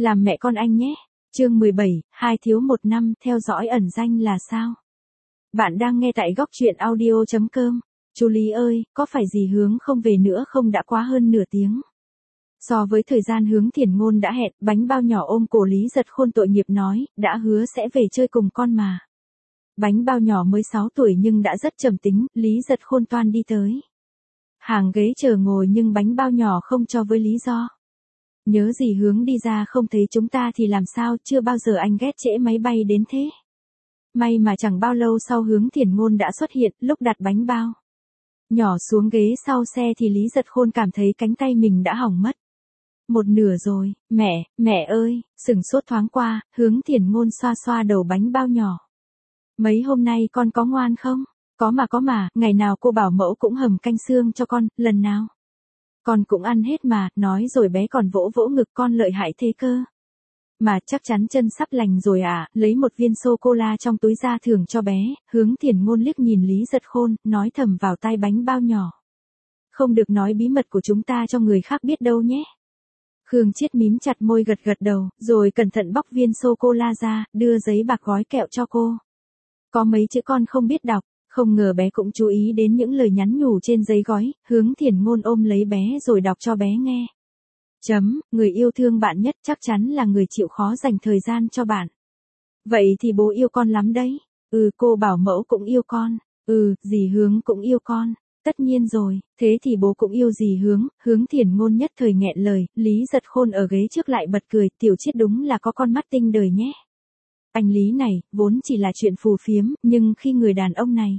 Làm mẹ con anh nhé. Chương 17, hai thiếu một năm, theo dõi ẩn danh là sao? Bạn đang nghe tại góc truyện audio.com. Chú Lý ơi, có phải dì Hướng không về nữa không, đã quá hơn nửa tiếng. So với thời gian Hướng Thiển Ngôn đã hẹn, bánh bao nhỏ ôm cổ Lý Giật Khôn tội nghiệp nói, đã hứa sẽ về chơi cùng con mà. Bánh bao nhỏ mới 6 tuổi nhưng đã rất trầm tính, Lý Giật Khôn toan đi tới hàng ghế chờ ngồi nhưng bánh bao nhỏ không cho với lý do. Nhớ dì Hướng đi ra không thấy chúng ta thì làm sao, chưa bao giờ anh ghét trễ máy bay đến thế. May mà chẳng bao lâu sau Hướng Thiển Ngôn đã xuất hiện, lúc đặt bánh bao nhỏ xuống ghế sau xe thì Lý Giật Khôn cảm thấy cánh tay mình đã hỏng mất. Một nửa rồi, mẹ ơi, sửng sốt thoáng qua, Hướng Thiển Ngôn xoa xoa đầu bánh bao nhỏ. Mấy hôm nay con có ngoan không? Có mà, ngày nào cô bảo mẫu cũng hầm canh xương cho con, lần nào con cũng ăn hết mà, nói rồi bé còn vỗ vỗ ngực con lợi hại thế cơ. Mà chắc chắn chân sắp lành rồi à, lấy một viên sô-cô-la trong túi ra thưởng cho bé, Hướng Thiển Ngôn liếc nhìn Lý Giật Khôn, nói thầm vào tai bánh bao nhỏ. Không được nói bí mật của chúng ta cho người khác biết đâu nhé. Khương Chiết mím chặt môi gật gật đầu, rồi cẩn thận bóc viên sô-cô-la ra, đưa giấy bạc gói kẹo cho cô. Có mấy chữ con không biết đọc. Không ngờ bé cũng chú ý đến những lời nhắn nhủ trên giấy gói, Hướng Thiển Ngôn ôm lấy bé rồi đọc cho bé nghe. Người yêu thương bạn nhất chắc chắn là người chịu khó dành thời gian cho bạn. Vậy thì bố yêu con lắm đấy. Cô bảo mẫu cũng yêu con. Dì Hướng cũng yêu con. Tất nhiên rồi, thế thì bố cũng yêu dì Hướng. Hướng Thiển Ngôn nhất thời nghẹn lời, Lý Giật Khôn ở ghế trước lại bật cười, Tiểu Chiết đúng là có con mắt tinh đời nhé. Anh Lý này, vốn chỉ là chuyện phù phiếm, nhưng khi người đàn ông này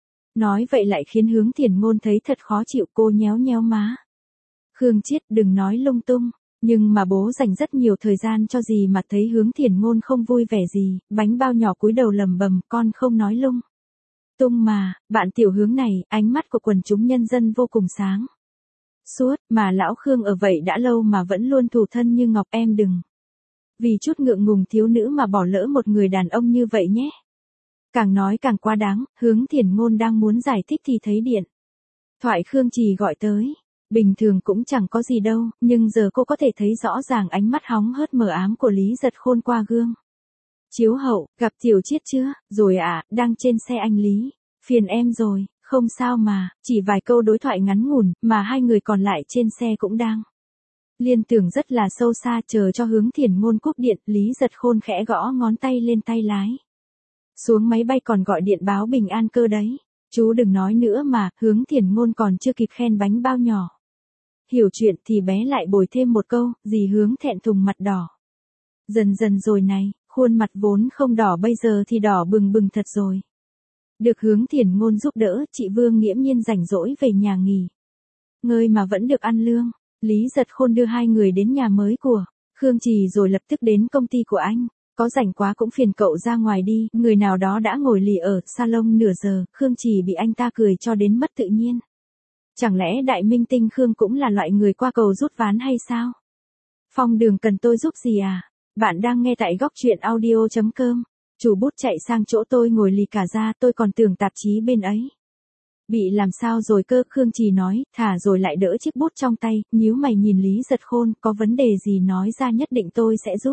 nói vậy lại khiến Hướng Thiển Ngôn thấy thật khó chịu, cô nhéo nhéo má. Khương Chiết đừng nói lung tung, nhưng mà bố dành rất nhiều thời gian cho dì mà. Thấy Hướng Thiển Ngôn không vui vẻ gì, bánh bao nhỏ cúi đầu lầm bầm, con không nói lung tung mà, bạn Tiểu Hướng này, ánh mắt của quần chúng nhân dân vô cùng sáng suốt, mà lão Khương ở vậy đã lâu mà vẫn luôn thủ thân như ngọc, em đừng vì chút ngượng ngùng thiếu nữ mà bỏ lỡ một người đàn ông như vậy nhé. Càng nói càng quá đáng, Hướng Thiển Ngôn đang muốn giải thích thì thấy điện thoại Khương Trì gọi tới. Bình thường cũng chẳng có gì đâu, nhưng giờ cô có thể thấy rõ ràng ánh mắt hóng hớt mờ ám của Lý Giật Khôn qua gương chiếu hậu. Gặp Tiểu Chiết chưa? Rồi ạ, đang trên xe anh Lý. Phiền em rồi, không sao mà, chỉ vài câu đối thoại ngắn ngủn, mà hai người còn lại trên xe cũng đang liên tưởng rất là sâu xa. Chờ cho Hướng Thiển Ngôn cúp điện, Lý Giật Khôn khẽ gõ ngón tay lên tay lái. Xuống máy bay còn gọi điện báo bình an cơ đấy. Chú đừng nói nữa mà, Hướng Thiển Ngôn còn chưa kịp khen bánh bao nhỏ hiểu chuyện thì bé lại bồi thêm một câu, dì Hướng thẹn thùng mặt đỏ. Dần dần rồi này, khuôn mặt vốn không đỏ bây giờ thì đỏ bừng bừng thật rồi. Được Hướng Thiển Ngôn giúp đỡ, chị Vương nghiễm nhiên rảnh rỗi về nhà nghỉ ngơi mà vẫn được ăn lương. Lý Giật Khôn đưa hai người đến nhà mới của Khương Trì rồi lập tức đến công ty của anh. Có rảnh quá cũng phiền cậu ra ngoài đi, người nào đó đã ngồi lì ở salon nửa giờ, Khương Trì bị anh ta cười cho đến mất tự nhiên. Chẳng lẽ đại minh tinh Khương cũng là loại người qua cầu rút ván hay sao? Phong Đường cần tôi giúp gì à? Bạn đang nghe tại góc truyện audio.com. Chủ bút chạy sang chỗ tôi ngồi lì cả ra, tôi còn tưởng tạp chí bên ấy bị làm sao rồi cơ. Khương Trì nói, thả rồi lại đỡ chiếc bút trong tay, nhíu mày nhìn Lý Giật Khôn, có vấn đề gì nói ra nhất định tôi sẽ giúp.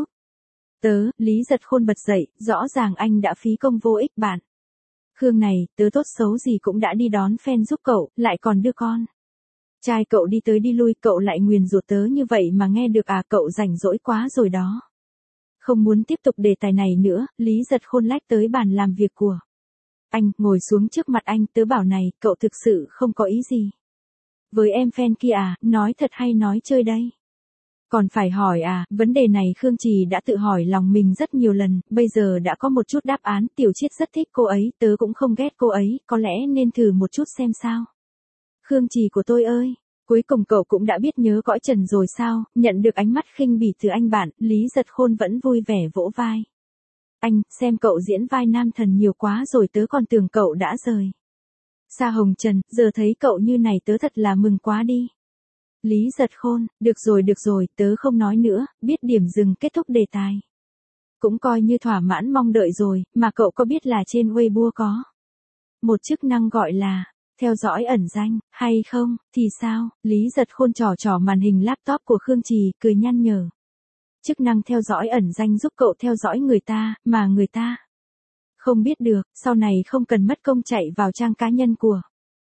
Lý Giật Khôn bật dậy, rõ ràng anh đã phí công vô ích. Bạn Khương này, tớ tốt xấu gì cũng đã đi đón fan giúp cậu, lại còn đưa con trai cậu đi tới đi lui, cậu lại nguyền rủa tớ như vậy mà nghe được à? Cậu rảnh rỗi quá rồi đó. Không muốn tiếp tục đề tài này nữa, Lý Giật Khôn lách tới bàn làm việc của anh, ngồi xuống trước mặt anh. Tớ bảo này, cậu thực sự không có ý gì với em fan kia à? Nói thật hay nói chơi đây? Còn phải hỏi à? Vấn đề này Khương Trì đã tự hỏi lòng mình rất nhiều lần, bây giờ đã có một chút đáp án. Tiểu Chiết rất thích cô ấy, tớ cũng không ghét cô ấy, có lẽ nên thử một chút xem sao. Khương Trì của tôi ơi, cuối cùng cậu cũng đã biết nhớ cõi trần rồi sao? Nhận được ánh mắt khinh bỉ từ anh bạn, Lý Giật Khôn vẫn vui vẻ vỗ vai. Anh, xem cậu diễn vai nam thần nhiều quá rồi, tớ còn tưởng cậu đã rời xa hồng trần, giờ thấy cậu như này tớ thật là mừng quá đi. Lý Giật Khôn, được rồi, tớ không nói nữa, biết điểm dừng kết thúc đề tài. Cũng coi như thỏa mãn mong đợi rồi, mà cậu có biết là trên Weibo có một chức năng gọi là theo dõi ẩn danh, hay không? Thì sao? Lý Giật Khôn trỏ màn hình laptop của Khương Trì, cười nhăn nhở. Chức năng theo dõi ẩn danh giúp cậu theo dõi người ta, mà người ta không biết được, sau này không cần mất công chạy vào trang cá nhân của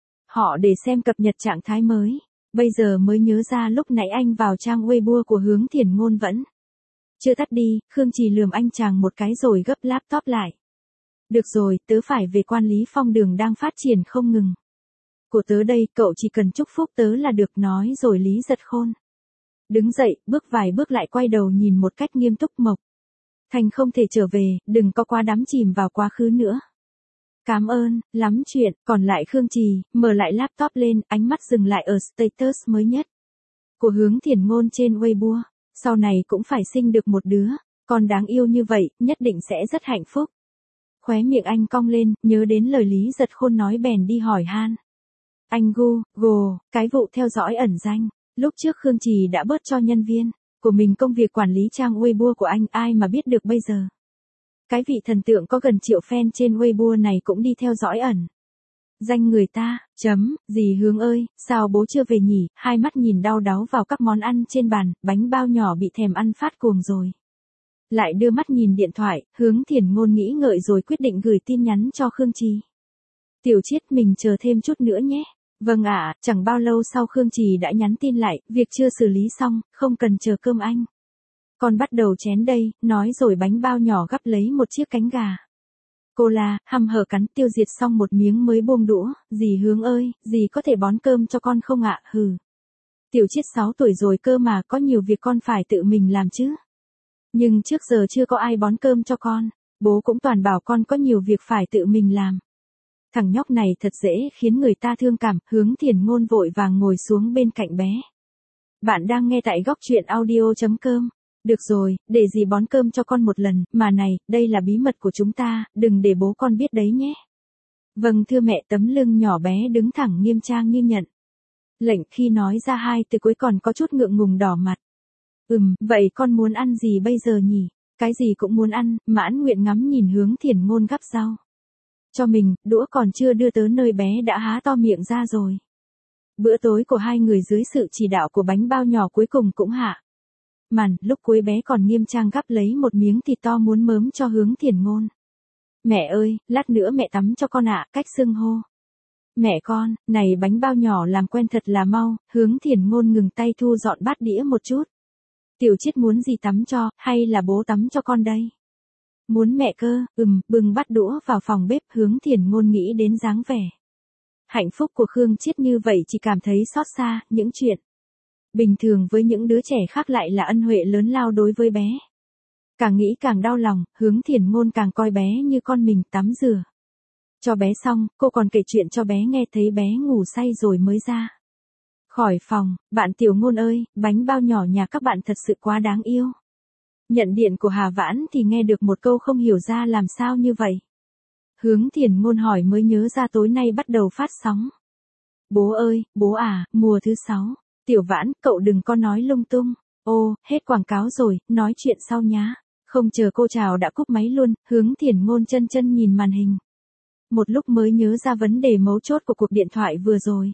họ để xem cập nhật trạng thái mới. Bây giờ mới nhớ ra lúc nãy anh vào trang Weibo của Hướng Thiền Ngôn vẫn chưa tắt đi, Khương Trì lườm anh chàng một cái rồi gấp laptop lại. Được rồi, tớ phải về quản lý phong đường đang phát triển không ngừng của tớ đây, cậu chỉ cần chúc phúc tớ là được, nói rồi Lý Giật Khôn đứng dậy, bước vài bước lại quay đầu nhìn một cách nghiêm túc. Mộc Thành không thể trở về, đừng có quá đắm chìm vào quá khứ nữa. Cảm ơn, lắm chuyện, còn lại Khương Trì, mở lại laptop lên, ánh mắt dừng lại ở status mới nhất của Hướng Thiền Ngôn trên Weibo. Sau này cũng phải sinh được một đứa con đáng yêu như vậy, nhất định sẽ rất hạnh phúc. Khóe miệng anh cong lên, nhớ đến lời Lý Giật Khôn nói bèn đi hỏi han. Anh Google, cái vụ theo dõi ẩn danh, lúc trước Khương Trì đã bớt cho nhân viên của mình công việc quản lý trang Weibo của anh, ai mà biết được bây giờ. Cái vị thần tượng có gần triệu fan trên Weibo này cũng đi theo dõi ẩn danh người ta. Dì Hướng ơi, sao bố chưa về nhỉ? Hai mắt nhìn đau đáu vào các món ăn trên bàn, bánh bao nhỏ bị thèm ăn phát cuồng rồi. Lại đưa mắt nhìn điện thoại, Hướng Thiền Ngôn nghĩ ngợi rồi quyết định gửi tin nhắn cho Khương Trì. Tiểu Chiết, mình chờ thêm chút nữa nhé. Vâng ạ. Chẳng bao lâu sau Khương Trì đã nhắn tin lại, việc chưa xử lý xong, không cần chờ cơm anh. Con bắt đầu chén đây, nói rồi bánh bao nhỏ gắp lấy một chiếc cánh gà. Cô la, hăm hở cắn tiêu diệt xong một miếng mới buông đũa. Dì Hướng ơi, dì có thể bón cơm cho con không ạ? Hừ. Tiểu Chiết 6 tuổi rồi cơ mà, có nhiều việc con phải tự mình làm chứ. Nhưng trước giờ chưa có ai bón cơm cho con. Bố cũng toàn bảo con có nhiều việc phải tự mình làm. Thằng nhóc này thật dễ khiến người ta thương cảm. Hướng Thiền Ngôn vội vàng ngồi xuống bên cạnh bé. Bạn đang nghe tại góc truyện audio.com. Được rồi, để dì bón cơm cho con một lần, mà này, đây là bí mật của chúng ta, đừng để bố con biết đấy nhé. Vâng thưa mẹ. Tấm lưng nhỏ bé đứng thẳng nghiêm trang như nhận lệnh, khi nói ra hai từ cuối còn có chút ngượng ngùng đỏ mặt. Vậy con muốn ăn gì bây giờ nhỉ? Cái gì cũng muốn ăn. Mãn nguyện ngắm nhìn Hướng Thiền Ngôn gắp rau cho mình, đũa còn chưa đưa tới nơi bé đã há to miệng ra rồi. Bữa tối của hai người dưới sự chỉ đạo của bánh bao nhỏ cuối cùng cũng hạ màn, lúc cuối bé còn nghiêm trang gắp lấy một miếng thịt to muốn mớm cho Hướng Thiền Ngôn. Mẹ ơi, lát nữa mẹ tắm cho con ạ. Cách xưng hô mẹ con, này bánh bao nhỏ làm quen thật là mau. Hướng Thiền Ngôn ngừng tay thu dọn bát đĩa một chút. Tiểu Chiết muốn gì tắm cho, hay là bố tắm cho con đây? Muốn mẹ cơ. Bưng bát đũa vào phòng bếp. Hướng Thiền Ngôn nghĩ đến dáng vẻ hạnh phúc của Khương Chiết như vậy chỉ cảm thấy xót xa. Những chuyện bình thường với những đứa trẻ khác lại là ân huệ lớn lao đối với bé. Càng nghĩ càng đau lòng, Hướng Thiền Ngôn càng coi bé như con mình. Tắm rửa cho bé xong, cô còn kể chuyện cho bé nghe, thấy bé ngủ say rồi mới ra khỏi phòng. Bạn Tiểu Ngôn ơi, bánh bao nhỏ nhà các bạn thật sự quá đáng yêu. Nhận điện của Hà Vãn thì nghe được một câu không hiểu ra làm sao như vậy. Hướng Thiền Ngôn hỏi mới nhớ ra tối nay bắt đầu phát sóng. Bố ơi, bố à, mùa thứ 6. Tiểu Vãn, cậu đừng có nói lung tung. Ô, hết quảng cáo rồi, nói chuyện sau nhá. Không chờ cô chào đã cúp máy luôn. Hướng Thiền Ngôn chân nhìn màn hình. Một lúc mới nhớ ra vấn đề mấu chốt của cuộc điện thoại vừa rồi.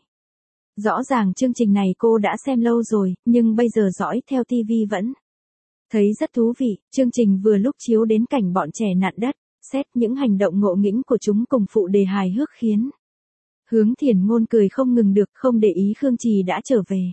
Rõ ràng chương trình này cô đã xem lâu rồi, nhưng bây giờ dõi theo TV vẫn thấy rất thú vị. Chương trình vừa lúc chiếu đến cảnh bọn trẻ nặn đất, xét những hành động ngộ nghĩnh của chúng cùng phụ đề hài hước khiến Hướng Thiền Ngôn cười không ngừng được, không để ý Khương Trì đã trở về.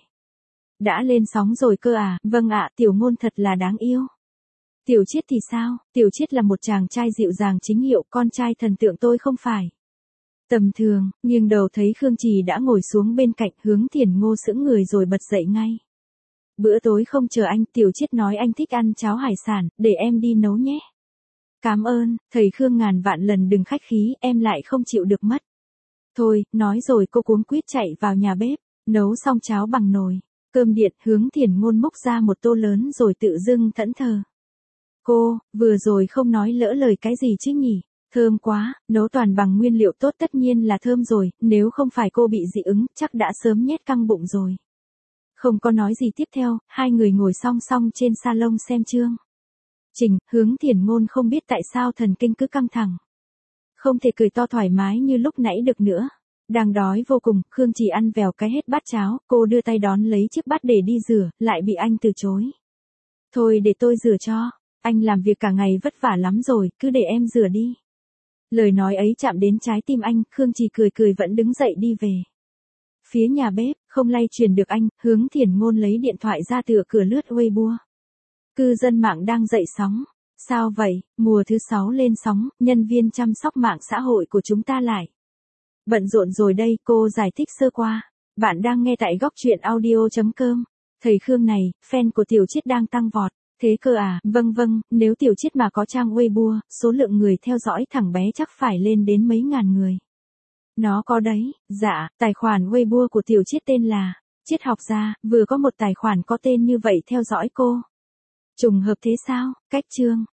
Đã lên sóng rồi cơ à? Vâng ạ. Tiểu Ngôn thật là đáng yêu. Tiểu Chiết thì sao? Tiểu Chiết là một chàng trai dịu dàng chính hiệu, con trai thần tượng tôi không phải tầm thường. Nghiêng đầu thấy Khương Trì đã ngồi xuống bên cạnh. Hướng Thiền Ngôn sững người rồi bật dậy ngay. Bữa tối không chờ anh. Tiểu Chiết nói anh thích ăn cháo hải sản, để em đi nấu nhé. Cảm ơn, thầy Khương ngàn vạn lần đừng khách khí, em lại không chịu được mất. Thôi, nói rồi cô cuống quýt chạy vào nhà bếp, nấu xong cháo bằng nồi cơm điện. Hướng Thiền Ngôn múc ra một tô lớn rồi tự dưng thẫn thờ. Cô, vừa rồi không nói lỡ lời cái gì chứ nhỉ? Thơm quá, nấu toàn bằng nguyên liệu tốt tất nhiên là thơm rồi, nếu không phải cô bị dị ứng, chắc đã sớm nhét căng bụng rồi. Không có nói gì tiếp theo, hai người ngồi song song trên salon xem chương trình. Hướng Thiền Ngôn không biết tại sao thần kinh cứ căng thẳng. Không thể cười to thoải mái như lúc nãy được nữa. Đang đói vô cùng, Khương Trì ăn vèo cái hết bát cháo, cô đưa tay đón lấy chiếc bát để đi rửa, lại bị anh từ chối. Thôi để tôi rửa cho. Anh làm việc cả ngày vất vả lắm rồi, cứ để em rửa đi. Lời nói ấy chạm đến trái tim anh, Khương Trì cười cười vẫn đứng dậy đi về. Phía nhà bếp, không lay truyền được anh, Hướng Thiển Ngôn lấy điện thoại ra tựa cửa lướt Weibo. Cư dân mạng đang dậy sóng. Sao vậy, mùa thứ 6 lên sóng, nhân viên chăm sóc mạng xã hội của chúng ta lại bận rộn rồi đây, cô giải thích sơ qua. Bạn đang nghe tại góc truyện audio.com. Thầy Khương này, fan của Tiểu Chiết đang tăng vọt. Thế cơ à, vâng, nếu Tiểu Chiết mà có trang Weibo, số lượng người theo dõi thằng bé chắc phải lên đến mấy ngàn người. Nó có đấy, dạ, tài khoản Weibo của Tiểu Chiết tên là Triết học gia, vừa có một tài khoản có tên như vậy theo dõi cô. Trùng hợp thế sao, cách chương.